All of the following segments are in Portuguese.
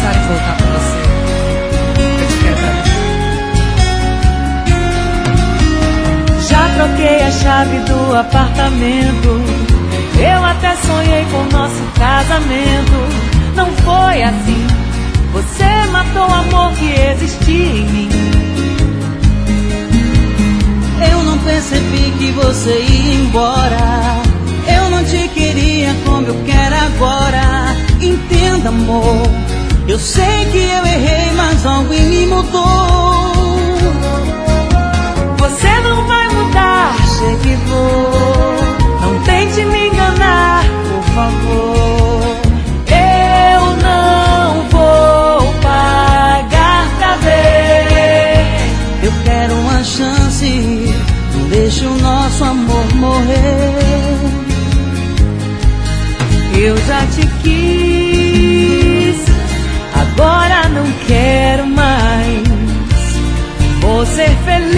pensar em voltar pra você. Eu te quero pra mim. Já troquei a chave do apartamento. Eu até sonhei com o nosso casamento. Não foi assim. Você matou o amor que existia em mim. Eu não percebi que você ia embora. Eu não te queria como eu quero agora. Entenda, amor, eu sei que eu errei, mas algo em mim mudou. Você não vai mudar, chegue e vou. Não tente me enganar, por favor. Eu não vou pagar pra ver. Eu quero uma chance, não deixe o nosso amor morrer. Eu já te quis, agora não quero mais. Vou ser feliz,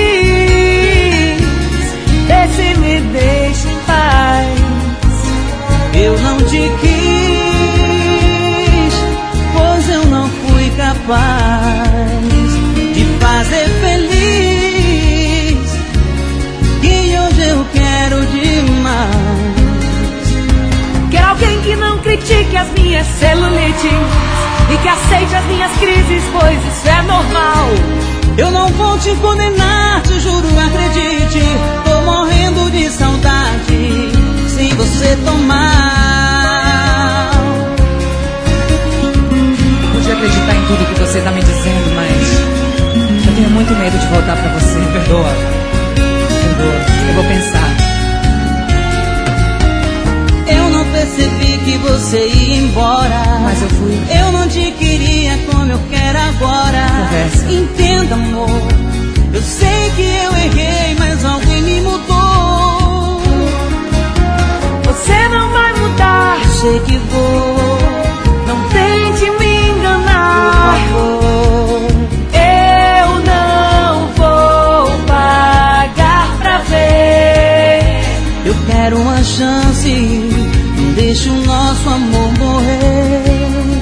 vê se me deixa em paz. Eu não te quis, pois eu não fui capaz de fazer feliz. E hoje eu quero demais. Quero alguém que não critique as minhas celulites e que aceite as minhas crises, pois isso é normal. Eu não vou te condenar, te juro, acredite. Tô morrendo de saudade se você tomar. Pude acreditar em tudo que você tá me dizendo, mas eu tenho muito medo de voltar pra você. Perdoa. Eu vou pensar. Eu não percebi que você ia embora, Mas eu fui. Eu não te queria como eu quero agora. Conversa. Entenda, amor, eu sei que eu errei, mas algo em mim mudou. Você não vai mudar, Eu sei que vou, não tente me enganar. por favor. Eu não vou pagar pra ver. Eu quero uma chance, não deixe o nosso amor morrer.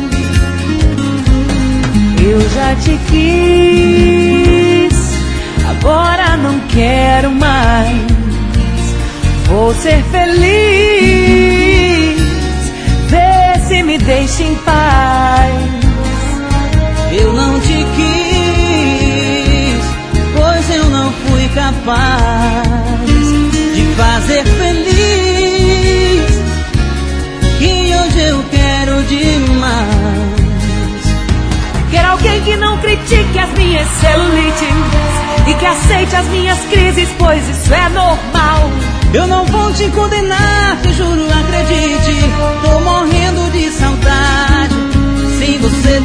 Eu já te quis, agora não quero mais. Vou ser feliz, vê se me deixa em paz. Eu não te quis, pois eu não fui capaz de fazer feliz. E hoje eu quero demais. Quero alguém que não critique as minhas celulites e que aceite as minhas crises, pois isso é normal. Eu não vou te condenar, te juro, acredite. Tô morrendo de saudade sem você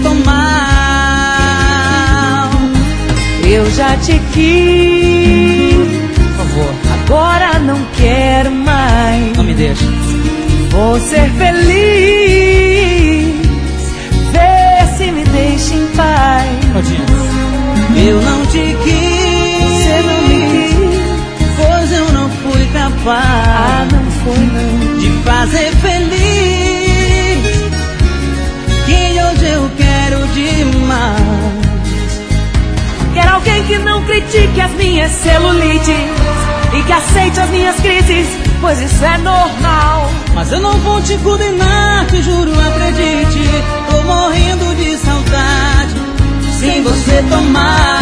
tomar. Eu já te quis, Por favor, agora não quero mais. não me deixe. Vou ser feliz, vê se me deixa em paz. Todinha. Eu não te quis, Você não me quis, pois eu não fui capaz não foi não. de fazer feliz. Que hoje eu quero demais. Quero alguém que não critique as minhas celulites e que aceite as minhas crises, pois isso é normal. Mas eu não vou te condenar, te juro, acredite. Tô morrendo de saudade sem você tomar.